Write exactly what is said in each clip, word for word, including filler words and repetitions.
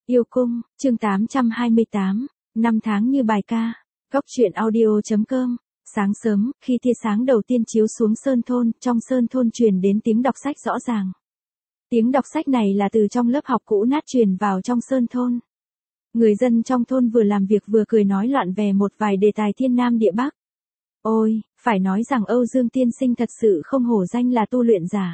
Yêu cung, chương tám trăm hai mươi tám, năm tháng như bài ca. Góc truyện audio.com. Sáng sớm, khi tia sáng đầu tiên chiếu xuống sơn thôn, trong sơn thôn truyền đến tiếng đọc sách rõ ràng. Tiếng đọc sách này là từ trong lớp học cũ nát truyền vào trong sơn thôn. Người dân trong thôn vừa làm việc vừa cười nói loạn về một vài đề tài thiên nam địa bắc. Ôi, phải nói rằng Âu Dương tiên sinh thật sự không hổ danh là tu luyện giả.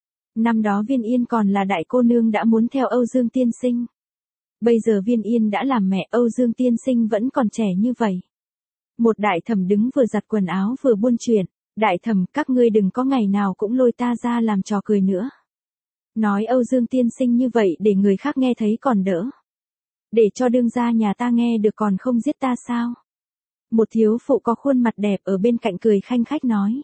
Năm đó Viên Yên còn là đại cô nương đã muốn theo Âu Dương tiên sinh. Bây giờ Viên Yên đã làm mẹ, Âu Dương tiên sinh vẫn còn trẻ như vậy. Một đại thẩm đứng vừa giặt quần áo vừa buôn chuyện. Đại thẩm, các ngươi đừng có ngày nào cũng lôi ta ra làm trò cười nữa. Nói Âu Dương tiên sinh như vậy để người khác nghe thấy còn đỡ. Để cho đương gia nhà ta nghe được còn không giết ta sao? Một thiếu phụ có khuôn mặt đẹp ở bên cạnh cười khanh khách nói.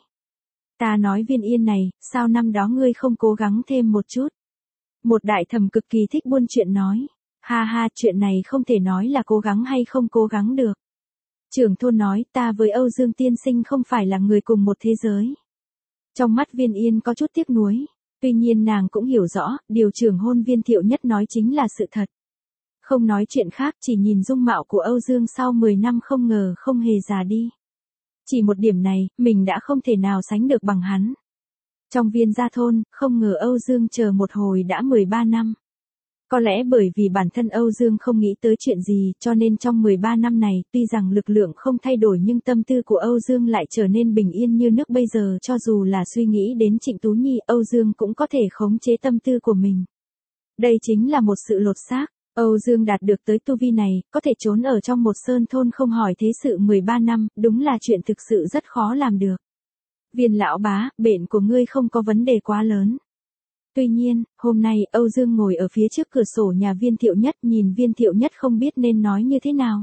Ta nói Viên Yên này, sao năm đó ngươi không cố gắng thêm một chút? Một đại thẩm cực kỳ thích buôn chuyện nói. Ha ha, chuyện này không thể nói là cố gắng hay không cố gắng được. Trưởng thôn nói ta với Âu Dương tiên sinh không phải là người cùng một thế giới. Trong mắt Viên Yên có chút tiếc nuối. Tuy nhiên nàng cũng hiểu rõ, điều trưởng hôn Viên Thiệu Nhất nói chính là sự thật. Không nói chuyện khác, chỉ nhìn dung mạo của Âu Dương sau mười năm không ngờ không hề già đi. Chỉ một điểm này, mình đã không thể nào sánh được bằng hắn. Trong Viên gia thôn, không ngờ Âu Dương chờ một hồi đã mười ba năm. Có lẽ bởi vì bản thân Âu Dương không nghĩ tới chuyện gì, cho nên trong mười ba năm này, tuy rằng lực lượng không thay đổi nhưng tâm tư của Âu Dương lại trở nên bình yên như nước bây giờ. Cho dù là suy nghĩ đến Trịnh Tú Nhi, Âu Dương cũng có thể khống chế tâm tư của mình. Đây chính là một sự lột xác. Âu Dương đạt được tới tu vi này, có thể trốn ở trong một sơn thôn không hỏi thế sự mười ba năm, đúng là chuyện thực sự rất khó làm được. Viên lão bá, bệnh của ngươi không có vấn đề quá lớn. Tuy nhiên, hôm nay, Âu Dương ngồi ở phía trước cửa sổ nhà Viên Thiệu Nhất, nhìn Viên Thiệu Nhất không biết nên nói như thế nào.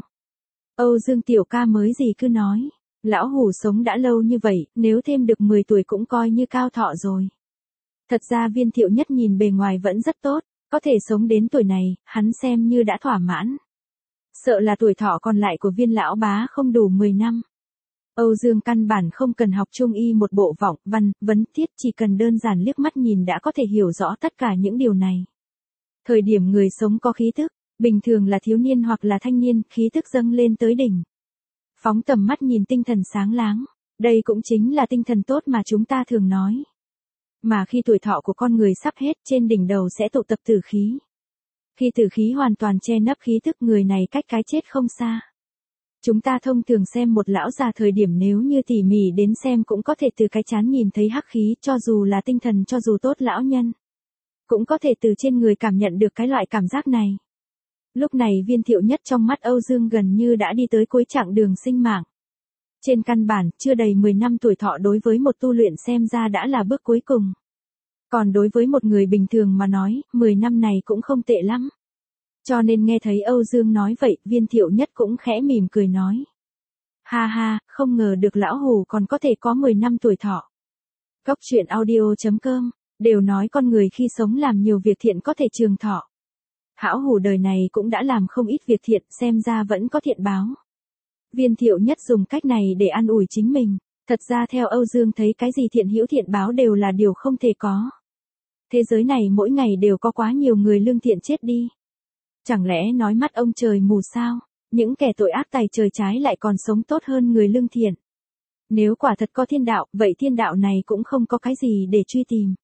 Âu Dương tiểu ca mới gì cứ nói. Lão hủ sống đã lâu như vậy, nếu thêm được mười tuổi cũng coi như cao thọ rồi. Thật ra Viên Thiệu Nhất nhìn bề ngoài vẫn rất tốt. Có thể sống đến tuổi này, hắn xem như đã thỏa mãn. Sợ là tuổi thọ còn lại của Viên lão bá không đủ mười năm. Âu Dương căn bản không cần học trung y một bộ vọng, văn, vấn tiết, chỉ cần đơn giản liếc mắt nhìn đã có thể hiểu rõ tất cả những điều này. Thời điểm người sống có khí thức, bình thường là thiếu niên hoặc là thanh niên, khí thức dâng lên tới đỉnh. Phóng tầm mắt nhìn tinh thần sáng láng, đây cũng chính là tinh thần tốt mà chúng ta thường nói. Mà khi tuổi thọ của con người sắp hết, trên đỉnh đầu sẽ tụ tập tử khí. Khi tử khí hoàn toàn che nấp khí thức, người này cách cái chết không xa. Chúng ta thông thường xem một lão già thời điểm nếu như tỉ mỉ đến xem cũng có thể từ cái trán nhìn thấy hắc khí, cho dù là tinh thần cho dù tốt lão nhân. Cũng có thể từ trên người cảm nhận được cái loại cảm giác này. Lúc này Viên Thiệu Nhất trong mắt Âu Dương gần như đã đi tới cuối chặng đường sinh mạng. Trên căn bản, chưa đầy mười năm tuổi thọ đối với một tu luyện xem ra đã là bước cuối cùng. Còn đối với một người bình thường mà nói, mười năm này cũng không tệ lắm. Cho nên nghe thấy Âu Dương nói vậy, Viên Thiệu Nhất cũng khẽ mỉm cười nói. Ha ha, không ngờ được lão hủ còn có thể có mười năm tuổi thọ. Góc truyện audio.com, đều nói con người khi sống làm nhiều việc thiện có thể trường thọ. Hảo hủ đời này cũng đã làm không ít việc thiện, xem ra vẫn có thiện báo. Viên Thiệu Nhất dùng cách này để an ủi chính mình. Thật ra theo Âu Dương thấy cái gì thiện hữu thiện báo đều là điều không thể có. Thế giới này mỗi ngày đều có quá nhiều người lương thiện chết đi. Chẳng lẽ nói mắt ông trời mù sao? Những kẻ tội ác tày trời trái lại còn sống tốt hơn người lương thiện. Nếu quả thật có thiên đạo, vậy thiên đạo này cũng không có cái gì để truy tìm.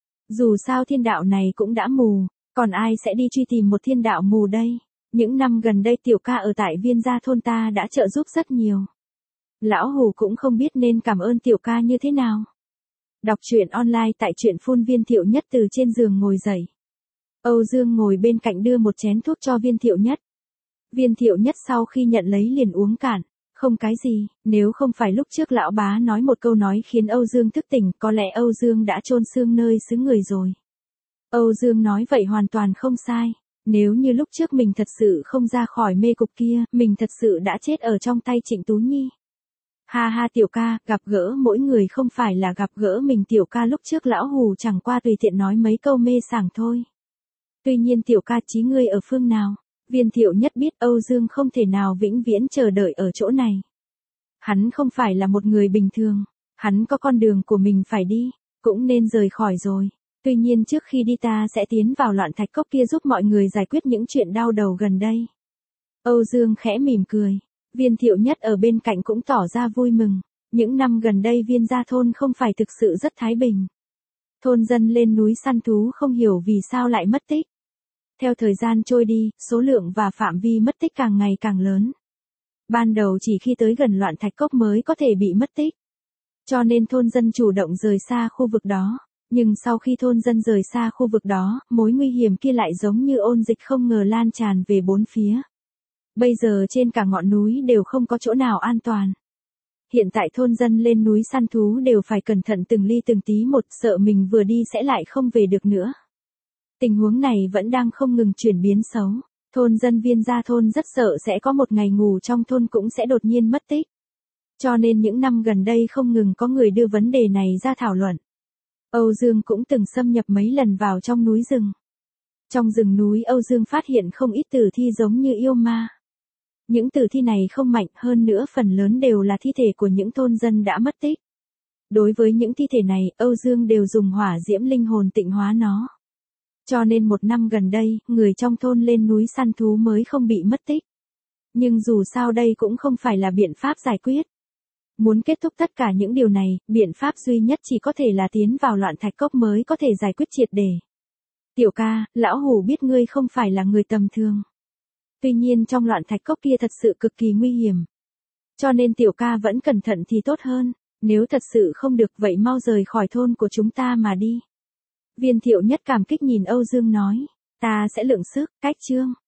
Dù sao thiên đạo này cũng đã mù, còn ai sẽ đi truy tìm một thiên đạo mù đây? Những năm gần đây tiểu ca ở tại Viên gia thôn ta đã trợ giúp rất nhiều. Lão hủ cũng không biết nên cảm ơn tiểu ca như thế nào. Đọc truyện online tại truyện phun. Viên Thiệu Nhất từ trên giường ngồi dậy. Âu Dương ngồi bên cạnh đưa một chén thuốc cho Viên Thiệu Nhất. Viên Thiệu Nhất sau khi nhận lấy liền uống cạn. Không cái gì, nếu không phải lúc trước lão bá nói một câu nói khiến Âu Dương thức tỉnh, có lẽ Âu Dương đã chôn xương nơi xứ người rồi. Âu Dương nói vậy hoàn toàn không sai. Nếu như lúc trước mình thật sự không ra khỏi mê cục kia, mình thật sự đã chết ở trong tay Trịnh Tú Nhi. Ha ha tiểu ca, gặp gỡ mỗi người không phải là gặp gỡ mình tiểu ca lúc trước lão hù chẳng qua tùy tiện nói mấy câu mê sảng thôi. Tuy nhiên tiểu ca chí ngươi ở phương nào? Viên Thiệu Nhất biết Âu Dương không thể nào vĩnh viễn chờ đợi ở chỗ này. Hắn không phải là một người bình thường, hắn có con đường của mình phải đi, cũng nên rời khỏi rồi. Tuy nhiên trước khi đi ta sẽ tiến vào loạn thạch cốc kia giúp mọi người giải quyết những chuyện đau đầu gần đây. Âu Dương khẽ mỉm cười. Viên Thiệu Nhất ở bên cạnh cũng tỏ ra vui mừng. Những năm gần đây Viên gia thôn không phải thực sự rất thái bình. Thôn dân lên núi săn thú không hiểu vì sao lại mất tích. Theo thời gian trôi đi, số lượng và phạm vi mất tích càng ngày càng lớn. Ban đầu chỉ khi tới gần loạn thạch cốc mới có thể bị mất tích. Cho nên thôn dân chủ động rời xa khu vực đó. Nhưng sau khi thôn dân rời xa khu vực đó, mối nguy hiểm kia lại giống như ôn dịch không ngờ lan tràn về bốn phía. Bây giờ trên cả ngọn núi đều không có chỗ nào an toàn. Hiện tại thôn dân lên núi săn thú đều phải cẩn thận từng ly từng tí một, sợ mình vừa đi sẽ lại không về được nữa. Tình huống này vẫn đang không ngừng chuyển biến xấu. Thôn dân Viên gia thôn rất sợ sẽ có một ngày ngủ trong thôn cũng sẽ đột nhiên mất tích. Cho nên những năm gần đây không ngừng có người đưa vấn đề này ra thảo luận. Âu Dương cũng từng xâm nhập mấy lần vào trong núi rừng. Trong rừng núi Âu Dương phát hiện không ít tử thi giống như yêu ma. Những tử thi này không mạnh, hơn nữa phần lớn đều là thi thể của những thôn dân đã mất tích. Đối với những thi thể này, Âu Dương đều dùng hỏa diễm linh hồn tịnh hóa nó. Cho nên một năm gần đây, người trong thôn lên núi săn thú mới không bị mất tích. Nhưng dù sao đây cũng không phải là biện pháp giải quyết. Muốn kết thúc tất cả những điều này, biện pháp duy nhất chỉ có thể là tiến vào loạn thạch cốc mới có thể giải quyết triệt để. Tiểu ca, lão hủ biết ngươi không phải là người tầm thường. Tuy nhiên trong loạn thạch cốc kia thật sự cực kỳ nguy hiểm. Cho nên tiểu ca vẫn cẩn thận thì tốt hơn, nếu thật sự không được vậy mau rời khỏi thôn của chúng ta mà đi. Viên Thiệu Nhất cảm kích nhìn Âu Dương nói, ta sẽ lượng sức, cách chương.